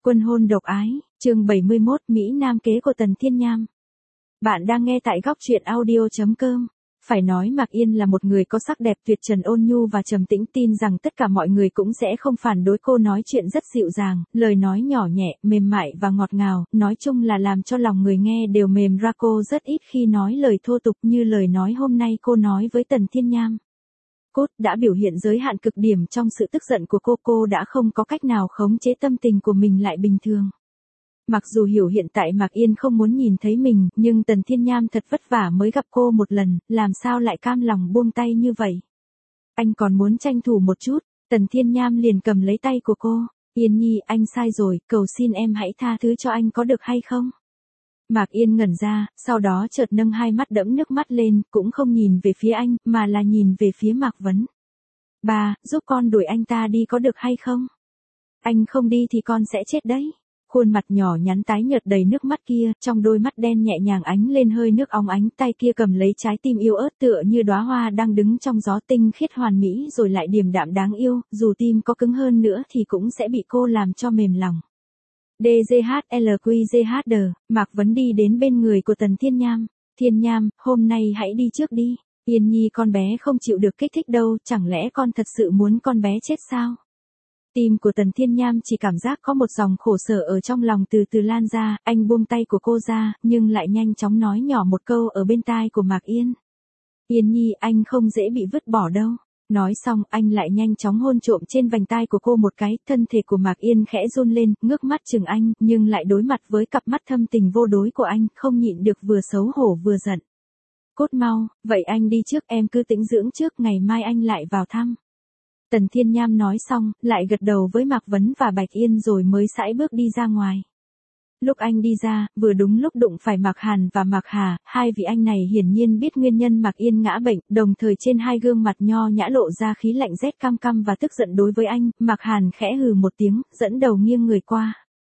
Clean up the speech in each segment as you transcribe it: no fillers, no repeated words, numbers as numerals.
Quân hôn độc ái, chương 71, Mỹ Nam kế của Tần Thiên Nham. Bạn đang nghe tại góc truyện audio.com. Phải nói Mạc Yên là một người có sắc đẹp tuyệt trần, ôn nhu và trầm tĩnh, tin rằng tất cả mọi người cũng sẽ không phản đối cô. Nói chuyện rất dịu dàng, lời nói nhỏ nhẹ, mềm mại và ngọt ngào, nói chung là làm cho lòng người nghe đều mềm ra. Cô rất ít khi nói lời thô tục như lời nói hôm nay cô nói với Tần Thiên Nham. Cốt đã biểu hiện giới hạn cực điểm trong sự tức giận của cô đã không có cách nào khống chế tâm tình của mình lại bình thường. Mặc dù hiểu hiện tại Mạc Yên không muốn nhìn thấy mình, nhưng Tần Thiên Nham thật vất vả mới gặp cô một lần, làm sao lại cam lòng buông tay như vậy. Anh còn muốn tranh thủ một chút, Tần Thiên Nham liền cầm lấy tay của cô. Yên Nhi, anh sai rồi, cầu xin em hãy tha thứ cho anh có được hay không? Mạc Yên ngẩn ra, sau đó chợt nâng hai mắt đẫm nước mắt lên, cũng không nhìn về phía anh, mà là nhìn về phía Mạc Vấn. Ba, giúp con đuổi anh ta đi có được hay không? Anh không đi thì con sẽ chết đấy. Khuôn mặt nhỏ nhắn tái nhợt đầy nước mắt kia, trong đôi mắt đen nhẹ nhàng ánh lên hơi nước óng ánh, tay kia cầm lấy trái tim yêu ớt tựa như đóa hoa đang đứng trong gió, tinh khiết hoàn mỹ rồi lại điềm đạm đáng yêu, dù tim có cứng hơn nữa thì cũng sẽ bị cô làm cho mềm lòng. DGHLQGHD, Mạc Vấn đi đến bên người của Tần Thiên Nham. Thiên Nham, hôm nay hãy đi trước đi. Yên Nhi, con bé không chịu được kích thích đâu, chẳng lẽ con thật sự muốn con bé chết sao? Tim của Tần Thiên Nham chỉ cảm giác có một dòng khổ sở ở trong lòng từ từ lan ra, anh buông tay của cô ra, nhưng lại nhanh chóng nói nhỏ một câu ở bên tai của Mạc Yên. Yên Nhi, anh không dễ bị vứt bỏ đâu. Nói xong, anh lại nhanh chóng hôn trộm trên vành tai của cô một cái, thân thể của Mạc Yên khẽ run lên, ngước mắt chừng anh, nhưng lại đối mặt với cặp mắt thâm tình vô đối của anh, không nhịn được vừa xấu hổ vừa giận. Cốt mau, vậy anh đi trước, em cứ tĩnh dưỡng trước, ngày mai anh lại vào thăm. Tần Thiên Nham nói xong, lại gật đầu với Mạc Vấn và Bạch Yên rồi mới sải bước đi ra ngoài. Lúc anh đi ra, vừa đúng lúc đụng phải Mạc Hàn và Mạc Hà, hai vị anh này hiển nhiên biết nguyên nhân Mạc Yên ngã bệnh, đồng thời trên hai gương mặt nho nhã lộ ra khí lạnh rét cam cam và tức giận đối với anh. Mạc Hàn khẽ hừ một tiếng, dẫn đầu nghiêng người qua.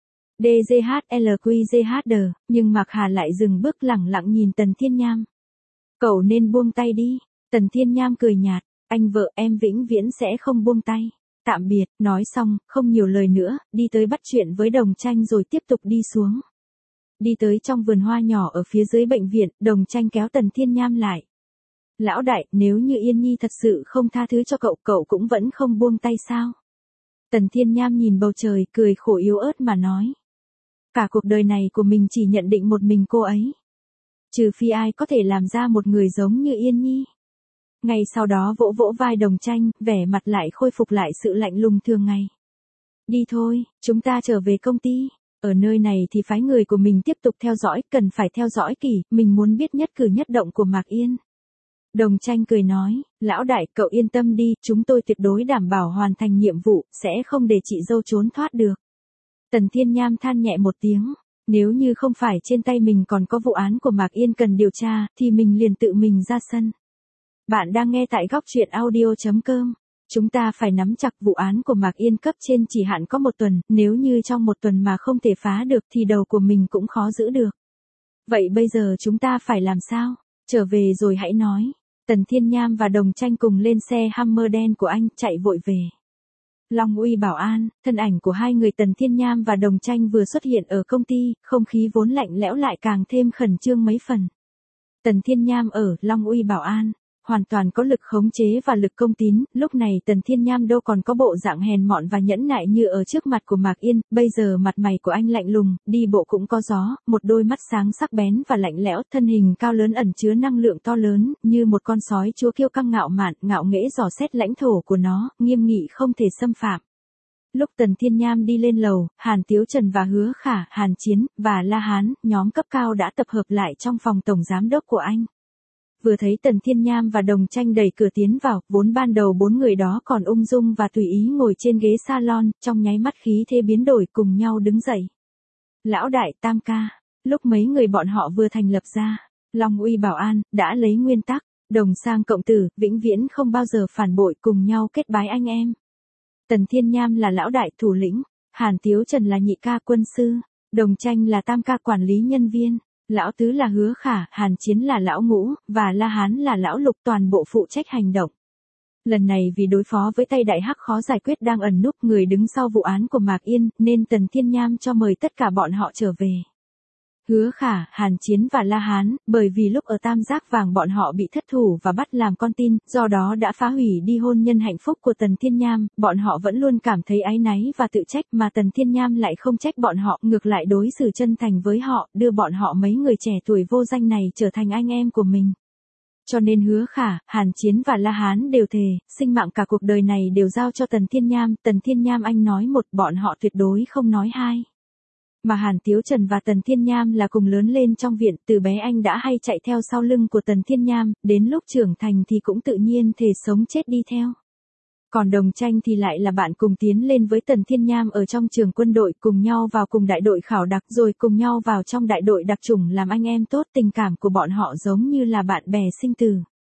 DGHLQGHD, nhưng Mạc Hà lại dừng bước lẳng lặng nhìn Tần Thiên Nham. Cậu nên buông tay đi. Tần Thiên Nham cười nhạt. Anh vợ em vĩnh viễn sẽ không buông tay. Tạm biệt, nói xong, không nhiều lời nữa, đi tới bắt chuyện với Đồng Tranh rồi tiếp tục đi xuống. Đi tới trong vườn hoa nhỏ ở phía dưới bệnh viện, Đồng Tranh kéo Tần Thiên Nham lại. Lão đại, nếu như Yên Nhi thật sự không tha thứ cho cậu cũng vẫn không buông tay sao? Tần Thiên Nham nhìn bầu trời, cười khổ yếu ớt mà nói. Cả cuộc đời này của mình chỉ nhận định một mình cô ấy. Trừ phi ai có thể làm ra một người giống như Yên Nhi. Ngay sau đó vỗ vỗ vai Đồng Tranh, vẻ mặt lại khôi phục lại sự lạnh lùng thường ngày. Đi thôi, chúng ta trở về công ty. Ở nơi này thì phái người của mình tiếp tục theo dõi, cần phải theo dõi kỹ, mình muốn biết nhất cử nhất động của Mạc Yên. Đồng Tranh cười nói, lão đại, cậu yên tâm đi, chúng tôi tuyệt đối đảm bảo hoàn thành nhiệm vụ, sẽ không để chị dâu trốn thoát được. Tần Thiên Nham than nhẹ một tiếng, nếu như không phải trên tay mình còn có vụ án của Mạc Yên cần điều tra, thì mình liền tự mình ra sân. Bạn đang nghe tại góc truyện audio.com. Chúng ta phải nắm chặt vụ án của Mạc Yên, cấp trên chỉ hạn có 1 tuần, nếu như trong 1 tuần mà không thể phá được thì đầu của mình cũng khó giữ được. Vậy bây giờ chúng ta phải làm sao? Trở về rồi hãy nói. Tần Thiên Nham và Đồng Tranh cùng lên xe Hummer đen của anh, chạy vội về. Long Uy Bảo An, thân ảnh của hai người Tần Thiên Nham và Đồng Tranh vừa xuất hiện ở công ty, không khí vốn lạnh lẽo lại càng thêm khẩn trương mấy phần. Tần Thiên Nham ở Long Uy Bảo An hoàn toàn có lực khống chế và lực công tín, lúc này Tần Thiên Nham đâu còn có bộ dạng hèn mọn và nhẫn nại như ở trước mặt của Mạc Yên, bây giờ mặt mày của anh lạnh lùng, đi bộ cũng có gió, một đôi mắt sáng sắc bén và lạnh lẽo, thân hình cao lớn ẩn chứa năng lượng to lớn, như một con sói chúa kiêu căng ngạo mạn, ngạo nghễ dò xét lãnh thổ của nó, nghiêm nghị không thể xâm phạm. Lúc Tần Thiên Nham đi lên lầu, Hàn Tiếu Trần và Hứa Khả, Hàn Chiến, và La Hán, nhóm cấp cao đã tập hợp lại trong phòng tổng giám đốc của anh. Vừa thấy Tần Thiên Nham và Đồng Tranh đẩy cửa tiến vào, vốn ban đầu 4 người đó còn ung dung và tùy ý ngồi trên ghế salon, trong nháy mắt khí thế biến đổi cùng nhau đứng dậy. Lão đại, Tam ca, lúc mấy người bọn họ vừa thành lập ra, Long Uy Bảo An, đã lấy nguyên tắc, đồng sang cộng tử, vĩnh viễn không bao giờ phản bội, cùng nhau kết bái anh em. Tần Thiên Nham là lão đại thủ lĩnh, Hàn Tiếu Trần là nhị ca quân sư, Đồng Tranh là tam ca quản lý nhân viên. Lão tứ là Hứa Khả, Hàn Chiến là lão ngũ, và La Hán là lão lục, toàn bộ phụ trách hành động. Lần này vì đối phó với tay đại hắc khó giải quyết đang ẩn núp người đứng sau vụ án của Mạc Yên, nên Tần Thiên Nham cho mời tất cả bọn họ trở về. Hứa Khả, Hàn Chiến và La Hán, bởi vì lúc ở Tam Giác Vàng bọn họ bị thất thủ và bắt làm con tin, do đó đã phá hủy đi hôn nhân hạnh phúc của Tần Thiên Nham, bọn họ vẫn luôn cảm thấy áy náy và tự trách mà Tần Thiên Nham lại không trách bọn họ, ngược lại đối xử chân thành với họ, đưa bọn họ mấy người trẻ tuổi vô danh này trở thành anh em của mình. Cho nên Hứa Khả, Hàn Chiến và La Hán đều thề, sinh mạng cả cuộc đời này đều giao cho Tần Thiên Nham anh nói một, bọn họ tuyệt đối không nói hai. Mà Hàn Tiếu Trần và Tần Thiên Nham là cùng lớn lên trong viện, từ bé anh đã hay chạy theo sau lưng của Tần Thiên Nham, đến lúc trưởng thành thì cũng tự nhiên thề sống chết đi theo. Còn Đồng Tranh thì lại là bạn cùng tiến lên với Tần Thiên Nham ở trong trường quân đội, cùng nhau vào cùng đại đội khảo đặc rồi cùng nhau vào trong đại đội đặc chủng làm anh em tốt, tình cảm của bọn họ giống như là bạn bè sinh tử.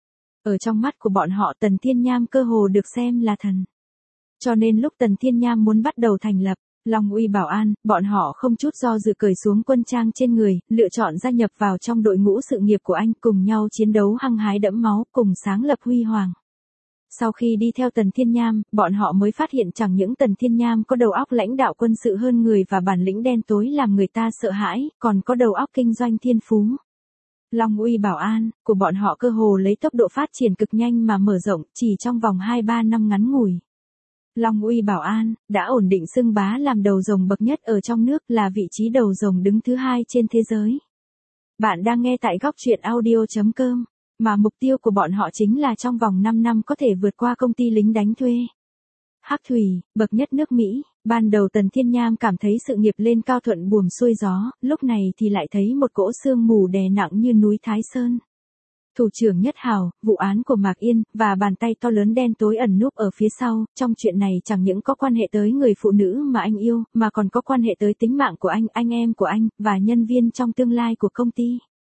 Ở trong mắt của bọn họ Tần Thiên Nham cơ hồ được xem là thần. Cho nên lúc Tần Thiên Nham muốn bắt đầu thành lập Long Uy Bảo An, bọn họ không chút do dự cởi xuống quân trang trên người, lựa chọn gia nhập vào trong đội ngũ sự nghiệp của anh, cùng nhau chiến đấu hăng hái đẫm máu, cùng sáng lập huy hoàng. Sau khi đi theo Tần Thiên Nham, bọn họ mới phát hiện chẳng những Tần Thiên Nham có đầu óc lãnh đạo quân sự hơn người và bản lĩnh đen tối làm người ta sợ hãi, còn có đầu óc kinh doanh thiên phú. Long Uy Bảo An của bọn họ cơ hồ lấy tốc độ phát triển cực nhanh mà mở rộng, chỉ trong vòng 2-3 năm ngắn ngủi. Long Uy Bảo An đã ổn định xưng bá làm đầu rồng bậc nhất ở trong nước, là vị trí đầu rồng đứng thứ 2 trên thế giới. Bạn đang nghe tại góc truyện audio.com, mà mục tiêu của bọn họ chính là trong vòng 5 năm có thể vượt qua công ty lính đánh thuê. Hắc Thủy, bậc nhất nước Mỹ, ban đầu Tần Thiên Nham cảm thấy sự nghiệp lên cao thuận buồm xuôi gió, lúc này thì lại thấy một cỗ sương mù đè nặng như núi Thái Sơn. Thủ trưởng Nhất Hào, vụ án của Mạc Yên, và bàn tay to lớn đen tối ẩn núp ở phía sau, trong chuyện này chẳng những có quan hệ tới người phụ nữ mà anh yêu, mà còn có quan hệ tới tính mạng của anh em của anh, và nhân viên trong tương lai của công ty.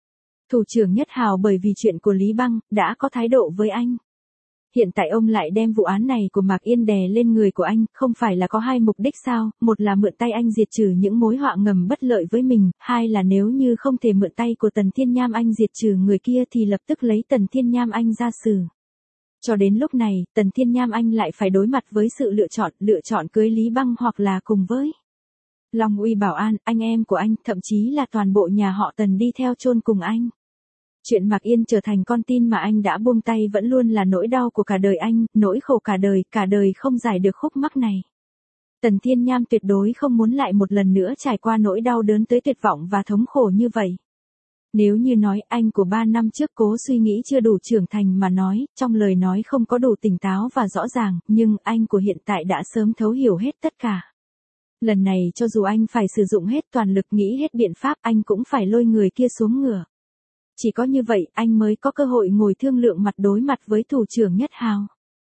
Thủ trưởng Nhất Hào bởi vì chuyện của Lý Băng, đã có thái độ với anh. Hiện tại ông lại đem vụ án này của Mạc Yên đè lên người của anh, không phải là có hai mục đích sao, một là mượn tay anh diệt trừ những mối họa ngầm bất lợi với mình, hai là nếu như không thể mượn tay của Tần Thiên Nham anh diệt trừ người kia thì lập tức lấy Tần Thiên Nham anh ra xử. Cho đến lúc này, Tần Thiên Nham anh lại phải đối mặt với sự lựa chọn cưới Lý Băng hoặc là cùng với Long Uy Bảo An, anh em của anh, thậm chí là toàn bộ nhà họ Tần đi theo chôn cùng anh. Chuyện Mạc Yên trở thành con tin mà anh đã buông tay vẫn luôn là nỗi đau của cả đời anh, nỗi khổ cả đời không giải được khúc mắc này. Tần Thiên Nham tuyệt đối không muốn lại một lần nữa trải qua nỗi đau đớn tới tuyệt vọng và thống khổ như vậy. Nếu như nói anh của 3 năm trước cố suy nghĩ chưa đủ trưởng thành mà nói, trong lời nói không có đủ tỉnh táo và rõ ràng, nhưng anh của hiện tại đã sớm thấu hiểu hết tất cả. Lần này cho dù anh phải sử dụng hết toàn lực nghĩ hết biện pháp, anh cũng phải lôi người kia xuống ngựa. Chỉ có như vậy anh mới có cơ hội ngồi thương lượng mặt đối mặt với thủ trưởng Nhất Hào.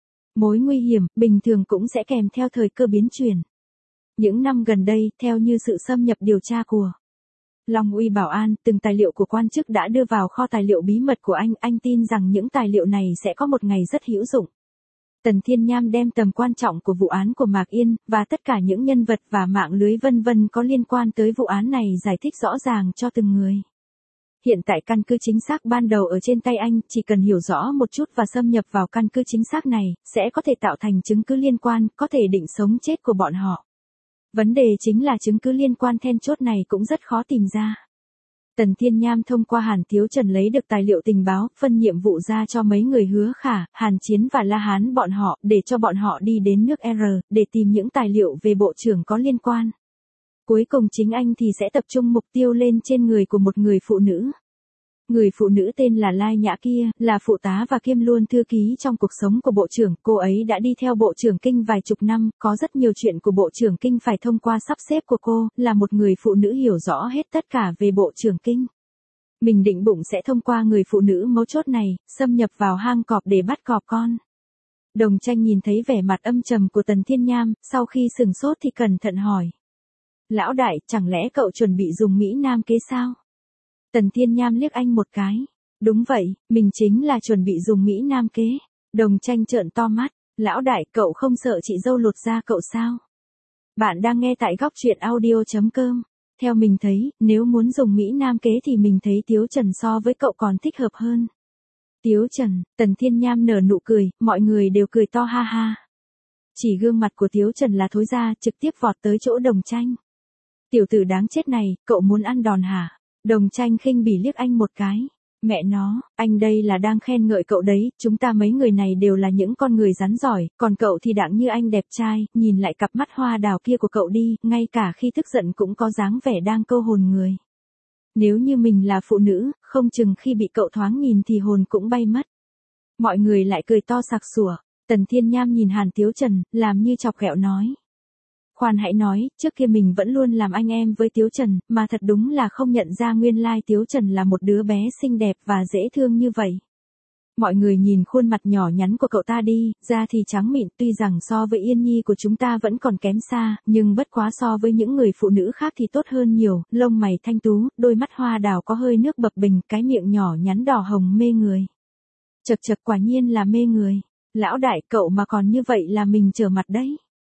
Mối nguy hiểm, bình thường cũng sẽ kèm theo thời cơ biến chuyển. Những năm gần đây, theo như sự xâm nhập điều tra của Long Uy Bảo An, từng tài liệu của quan chức đã đưa vào kho tài liệu bí mật của anh tin rằng những tài liệu này sẽ có một ngày rất hữu dụng. Tần Thiên Nham đem tầm quan trọng của vụ án của Mạc Yên, và tất cả những nhân vật và mạng lưới vân vân có liên quan tới vụ án này giải thích rõ ràng cho từng người. Hiện tại căn cứ chính xác ban đầu ở trên tay anh, chỉ cần hiểu rõ một chút và xâm nhập vào căn cứ chính xác này, sẽ có thể tạo thành chứng cứ liên quan, có thể định sống chết của bọn họ. Vấn đề chính là chứng cứ liên quan then chốt này cũng rất khó tìm ra. Tần Thiên Nham thông qua Hàn Tiếu Trần lấy được tài liệu tình báo, phân nhiệm vụ ra cho mấy người Hứa Khả, Hàn Chiến và La Hán bọn họ, để cho bọn họ đi đến nước R, để tìm những tài liệu về bộ trưởng có liên quan. Cuối cùng chính anh thì sẽ tập trung mục tiêu lên trên người của một người phụ nữ. Người phụ nữ tên là Lai Nhã kia, là phụ tá và kiêm luôn thư ký trong cuộc sống của bộ trưởng. Cô ấy đã đi theo bộ trưởng Kinh vài chục năm, có rất nhiều chuyện của bộ trưởng Kinh phải thông qua sắp xếp của cô, là một người phụ nữ hiểu rõ hết tất cả về bộ trưởng Kinh. Mình định bụng sẽ thông qua người phụ nữ mấu chốt này, xâm nhập vào hang cọp để bắt cọp con. Đồng Tranh nhìn thấy vẻ mặt âm trầm của Tần Thiên Nham, sau khi sừng sốt thì cẩn thận hỏi. Lão đại, chẳng lẽ cậu chuẩn bị dùng Mỹ Nam kế sao? Tần Thiên Nham liếc anh một cái. Đúng vậy, mình chính là chuẩn bị dùng Mỹ Nam kế. Đồng Tranh trợn to mắt. Lão đại, cậu không sợ chị dâu lột da cậu sao? Bạn đang nghe tại góc truyện audio.com. Theo mình thấy, nếu muốn dùng Mỹ Nam kế thì mình thấy Tiếu Trần so với cậu còn thích hợp hơn. Tiếu Trần, Tần Thiên Nham nở nụ cười, mọi người đều cười to ha ha. Chỉ gương mặt của Tiếu Trần là thối ra, trực tiếp vọt tới chỗ Đồng Tranh. Tiểu tử đáng chết này, cậu muốn ăn đòn hả? Đồng Tranh khinh bỉ liếc anh một cái. Mẹ nó, anh đây là đang khen ngợi cậu đấy, chúng ta mấy người này đều là những con người rắn giỏi, còn cậu thì đặng như anh đẹp trai, nhìn lại cặp mắt hoa đào kia của cậu đi, ngay cả khi tức giận cũng có dáng vẻ đang câu hồn người. Nếu như mình là phụ nữ, không chừng khi bị cậu thoáng nhìn thì hồn cũng bay mất. Mọi người lại cười to sặc sủa. Tần Thiên Nham nhìn Hàn Tiếu Trần, làm như chọc ghẹo nói. Khoan hãy nói, trước kia mình vẫn luôn làm anh em với Tiếu Trần, mà thật đúng là không nhận ra nguyên lai Tiếu Trần là một đứa bé xinh đẹp và dễ thương như vậy. Mọi người nhìn khuôn mặt nhỏ nhắn của cậu ta đi, da thì trắng mịn, tuy rằng so với Yên Nhi của chúng ta vẫn còn kém xa, nhưng bất quá so với những người phụ nữ khác thì tốt hơn nhiều, lông mày thanh tú, đôi mắt hoa đào có hơi nước bập bềnh, cái miệng nhỏ nhắn đỏ hồng mê người. Chật chật, quả nhiên là mê người. Lão đại, cậu mà còn như vậy là mình trở mặt đấy.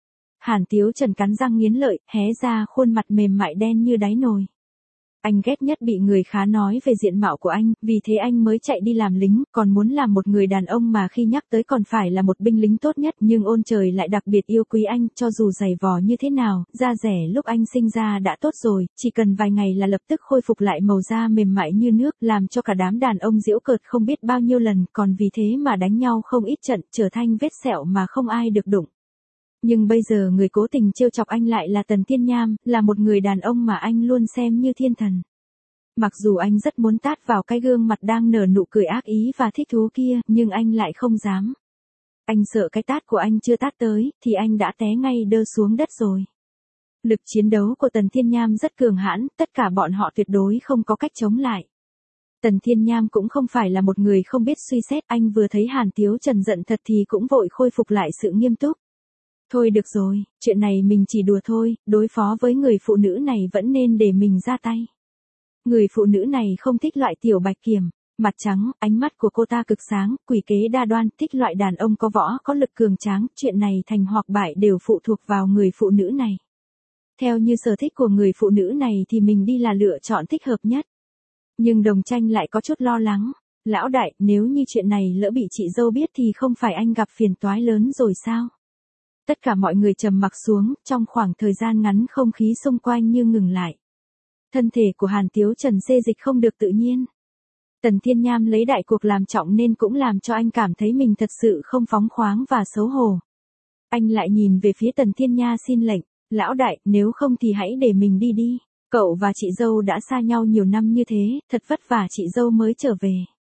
Hàn Tiếu Trần cắn răng nghiến lợi, hé ra khuôn mặt mềm mại đen như đáy nồi. Anh ghét nhất bị người khá nói về diện mạo của anh, vì thế anh mới chạy đi làm lính, còn muốn làm một người đàn ông mà khi nhắc tới còn phải là một binh lính tốt nhất, nhưng ôn trời lại đặc biệt yêu quý anh, cho dù dày vò như thế nào, da rẻ lúc anh sinh ra đã tốt rồi, chỉ cần vài ngày là lập tức khôi phục lại màu da mềm mại như nước, làm cho cả đám đàn ông giễu cợt không biết bao nhiêu lần, còn vì thế mà đánh nhau không ít trận, trở thành vết sẹo mà không ai được đụng. Nhưng bây giờ người cố tình trêu chọc anh lại là Tần Thiên Nham, là một người đàn ông mà anh luôn xem như thiên thần. Mặc dù anh rất muốn tát vào cái gương mặt đang nở nụ cười ác ý và thích thú kia, nhưng anh lại không dám. Anh sợ cái tát của anh chưa tát tới, thì anh đã té ngay đơ xuống đất rồi. Lực chiến đấu của Tần Thiên Nham rất cường hãn, tất cả bọn họ tuyệt đối không có cách chống lại. Tần Thiên Nham cũng không phải là một người không biết suy xét, anh vừa thấy Hàn Tiếu Trần giận thật thì cũng vội khôi phục lại sự nghiêm túc. Thôi được rồi, chuyện này mình chỉ đùa thôi, đối phó với người phụ nữ này vẫn nên để mình ra tay. Người phụ nữ này không thích loại tiểu bạch kiểm, mặt trắng, ánh mắt của cô ta cực sáng, quỷ kế đa đoan, thích loại đàn ông có võ, có lực cường tráng, chuyện này thành hoặc bại đều phụ thuộc vào người phụ nữ này. Theo như sở thích của người phụ nữ này thì mình đi là lựa chọn thích hợp nhất. Nhưng Đồng Tranh lại có chút lo lắng. Lão đại, nếu như chuyện này lỡ bị chị dâu biết thì không phải anh gặp phiền toái lớn rồi sao? Tất cả mọi người trầm mặc xuống, trong khoảng thời gian ngắn không khí xung quanh như ngừng lại. Thân thể của Hàn Tiếu Trần xê dịch không được tự nhiên. Tần Thiên Nham lấy đại cuộc làm trọng nên cũng làm cho anh cảm thấy mình thật sự không phóng khoáng và xấu hổ. Anh lại nhìn về phía Tần Thiên Nha xin lệnh, lão đại, nếu không thì hãy để mình đi đi. Cậu và chị dâu đã xa nhau nhiều năm như thế, thật vất vả chị dâu mới trở về.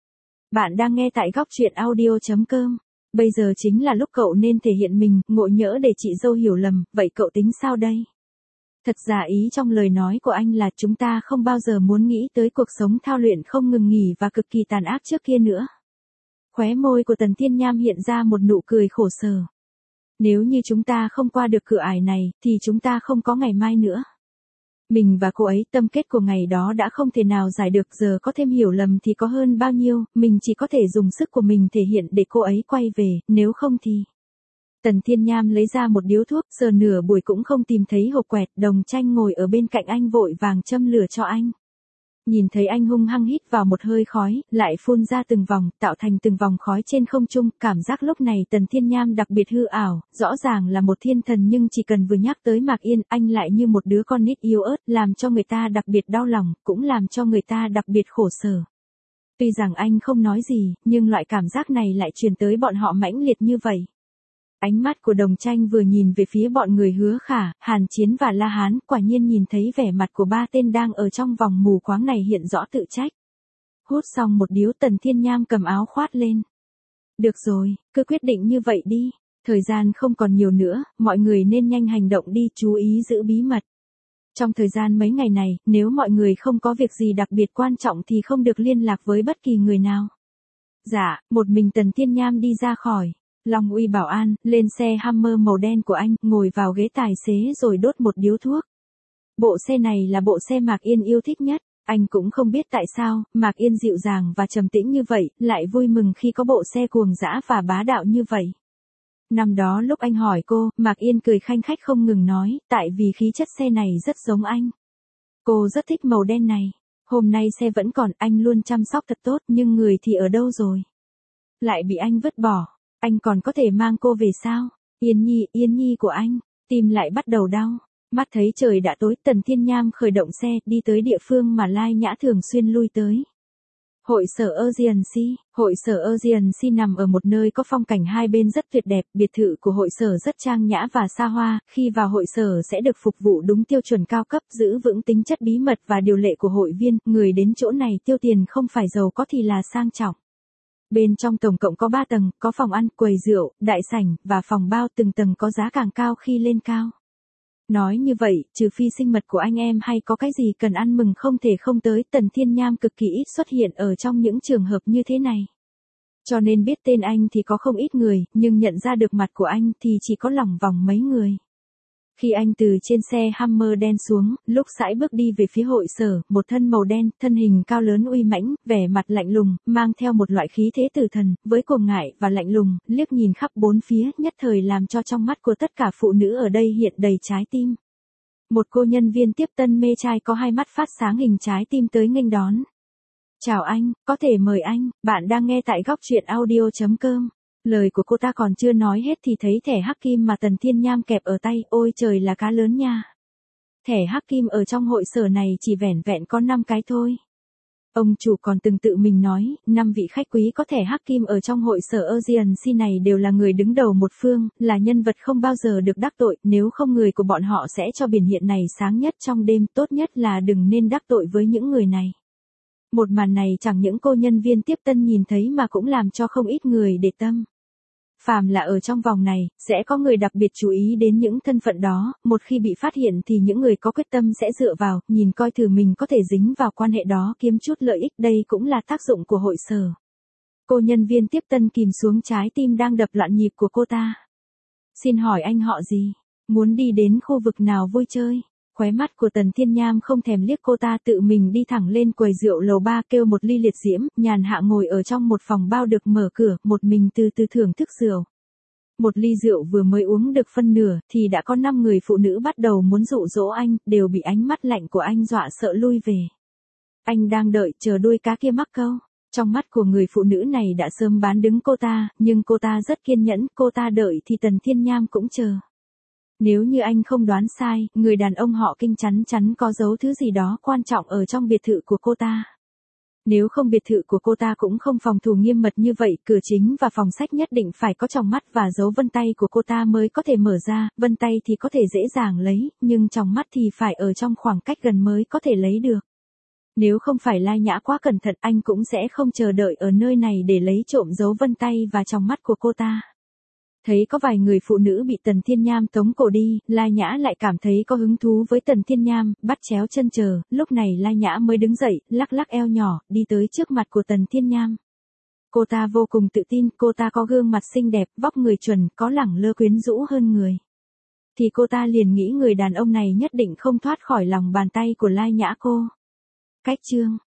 Bạn đang nghe tại góc truyện audio.com. Bây giờ chính là lúc cậu nên thể hiện mình, ngộ nhỡ để chị dâu hiểu lầm, vậy cậu tính sao đây? Thật ra ý trong lời nói của anh là chúng ta không bao giờ muốn nghĩ tới cuộc sống thao luyện không ngừng nghỉ và cực kỳ tàn ác trước kia nữa. Khóe môi của Tần Thiên Nham hiện ra một nụ cười khổ sở. Nếu như chúng ta không qua được cửa ải này, thì chúng ta không có ngày mai nữa. Mình và cô ấy tâm kết của ngày đó đã không thể nào giải được, giờ có thêm hiểu lầm thì có hơn bao nhiêu, mình chỉ có thể dùng sức của mình thể hiện để cô ấy quay về, nếu không thì... Tần Thiên Nham lấy ra một điếu thuốc, giờ nửa buổi cũng không tìm thấy hộp quẹt, Đồng Tranh ngồi ở bên cạnh anh vội vàng châm lửa cho anh. Nhìn thấy anh hung hăng hít vào một hơi khói, lại phun ra từng vòng, tạo thành từng vòng khói trên không trung, cảm giác lúc này Tần Thiên Nham đặc biệt hư ảo, rõ ràng là một thiên thần nhưng chỉ cần vừa nhắc tới Mạc Yên, anh lại như một đứa con nít yếu ớt, làm cho người ta đặc biệt đau lòng, cũng làm cho người ta đặc biệt khổ sở. Tuy rằng anh không nói gì, nhưng loại cảm giác này lại truyền tới bọn họ mãnh liệt như vậy. Ánh mắt của Đồng Tranh vừa nhìn về phía bọn người Hứa Khả, Hàn Chiến và La Hán, quả nhiên nhìn thấy vẻ mặt của ba tên đang ở trong vòng mù quáng này hiện rõ tự trách. Hút xong một điếu, Tần Thiên Nham cầm áo khoát lên. Được rồi, cứ quyết định như vậy đi, thời gian không còn nhiều nữa, mọi người nên nhanh hành động đi, chú ý giữ bí mật. Trong thời gian mấy ngày này, nếu mọi người không có việc gì đặc biệt quan trọng thì không được liên lạc với bất kỳ người nào. Dạ, một mình Tần Thiên Nham đi ra khỏi Long Uy Bảo An, lên xe Hummer màu đen của anh, ngồi vào ghế tài xế rồi đốt một điếu thuốc. Bộ xe này là bộ xe Mạc Yên yêu thích nhất, anh cũng không biết tại sao, Mạc Yên dịu dàng và trầm tĩnh như vậy, lại vui mừng khi có bộ xe cuồng dã và bá đạo như vậy. Năm đó lúc anh hỏi cô, Mạc Yên cười khanh khách không ngừng nói, tại vì khí chất xe này rất giống anh. Cô rất thích màu đen này. Hôm nay xe vẫn còn, anh luôn chăm sóc thật tốt, nhưng người thì ở đâu rồi? lại bị anh vứt bỏ. Anh còn có thể mang cô về sao? Yên nhi của anh, tim lại bắt đầu đau. Mắt thấy trời đã tối, Tần Thiên Nham khởi động xe, đi tới địa phương mà Lai Nhã thường xuyên lui tới. Hội sở Urgency. Hội sở Urgency nằm ở một nơi có phong cảnh hai bên rất tuyệt đẹp, biệt thự của hội sở rất trang nhã và xa hoa, khi vào hội sở sẽ được phục vụ đúng tiêu chuẩn cao cấp, giữ vững tính chất bí mật và điều lệ của hội viên, người đến chỗ này tiêu tiền không phải giàu có thì là sang trọng. Bên trong tổng cộng có 3 tầng, có phòng ăn, quầy rượu, đại sảnh, và phòng bao, từng tầng có giá càng cao khi lên cao. Nói như vậy, trừ phi sinh mật của anh em hay có cái gì cần ăn mừng không thể không tới, Tần Thiên Nham cực kỳ ít xuất hiện ở trong những trường hợp như thế này. Cho nên biết tên anh thì có không ít người, nhưng nhận ra được mặt của anh thì chỉ có lỏng vòng mấy người. Khi anh từ trên xe Hummer đen xuống, lúc sải bước đi về phía hội sở, một thân màu đen, thân hình cao lớn uy mãnh, vẻ mặt lạnh lùng, mang theo một loại khí thế tử thần, với cuồng ngại và lạnh lùng, liếc nhìn khắp bốn phía, nhất thời làm cho trong mắt của tất cả phụ nữ ở đây hiện đầy trái tim. Một cô nhân viên tiếp tân mê trai có hai mắt phát sáng hình trái tim tới nghênh đón. Chào anh, có thể mời anh, bạn đang nghe tại góc truyện audio.com. Lời của cô ta còn chưa nói hết thì thấy thẻ hắc kim mà Tần Thiên Nham kẹp ở tay, ôi trời là cá lớn nha. Thẻ hắc kim ở trong hội sở này chỉ vẻn vẹn có 5 cái thôi. Ông chủ còn từng tự mình nói, 5 vị khách quý có thẻ hắc kim ở trong hội sở Urgency này đều là người đứng đầu một phương, là nhân vật không bao giờ được đắc tội, nếu không người của bọn họ sẽ cho biển hiện này sáng nhất trong đêm, tốt nhất là đừng nên đắc tội với những người này. Một màn này chẳng những cô nhân viên tiếp tân nhìn thấy mà cũng làm cho không ít người để tâm. Phàm là ở trong vòng này, sẽ có người đặc biệt chú ý đến những thân phận đó, một khi bị phát hiện thì những người có quyết tâm sẽ dựa vào, nhìn coi thử mình có thể dính vào quan hệ đó kiếm chút lợi ích, đây cũng là tác dụng của hội sở. Cô nhân viên tiếp tân kìm xuống trái tim đang đập loạn nhịp của cô ta. Xin hỏi anh họ gì? Muốn đi đến khu vực nào vui chơi? Khóe mắt của Tần Thiên Nham không thèm liếc cô ta, tự mình đi thẳng lên quầy rượu lầu 3 kêu một ly liệt diễm, nhàn hạ ngồi ở trong một phòng bao được mở cửa, một mình từ từ thưởng thức rượu. Một ly rượu vừa mới uống được phân nửa thì đã có 5 người phụ nữ bắt đầu muốn dụ dỗ anh, đều bị ánh mắt lạnh của anh dọa sợ lui về. Anh đang đợi chờ đuôi cá kia mắc câu. Trong mắt của người phụ nữ này đã sớm bán đứng cô ta, nhưng cô ta rất kiên nhẫn, cô ta đợi thì Tần Thiên Nham cũng chờ. Nếu như anh không đoán sai, người đàn ông họ Kinh chắn chắn có giấu thứ gì đó quan trọng ở trong biệt thự của cô ta. Nếu không biệt thự của cô ta cũng không phòng thủ nghiêm mật như vậy, cửa chính và phòng sách nhất định phải có tròng mắt và dấu vân tay của cô ta mới có thể mở ra, vân tay thì có thể dễ dàng lấy, nhưng tròng mắt thì phải ở trong khoảng cách gần mới có thể lấy được. Nếu không phải Lai Nhã quá cẩn thận, anh cũng sẽ không chờ đợi ở nơi này để lấy trộm dấu vân tay và tròng mắt của cô ta. Thấy có vài người phụ nữ bị Tần Thiên Nham tống cổ đi, Lai Nhã lại cảm thấy có hứng thú với Tần Thiên Nham, bắt chéo chân chờ, lúc này Lai Nhã mới đứng dậy, lắc lắc eo nhỏ, đi tới trước mặt của Tần Thiên Nham. Cô ta vô cùng tự tin, cô ta có gương mặt xinh đẹp, vóc người chuẩn, có lẳng lơ quyến rũ hơn người. Thì cô ta liền nghĩ người đàn ông này nhất định không thoát khỏi lòng bàn tay của Lai Nhã cô. Cách chương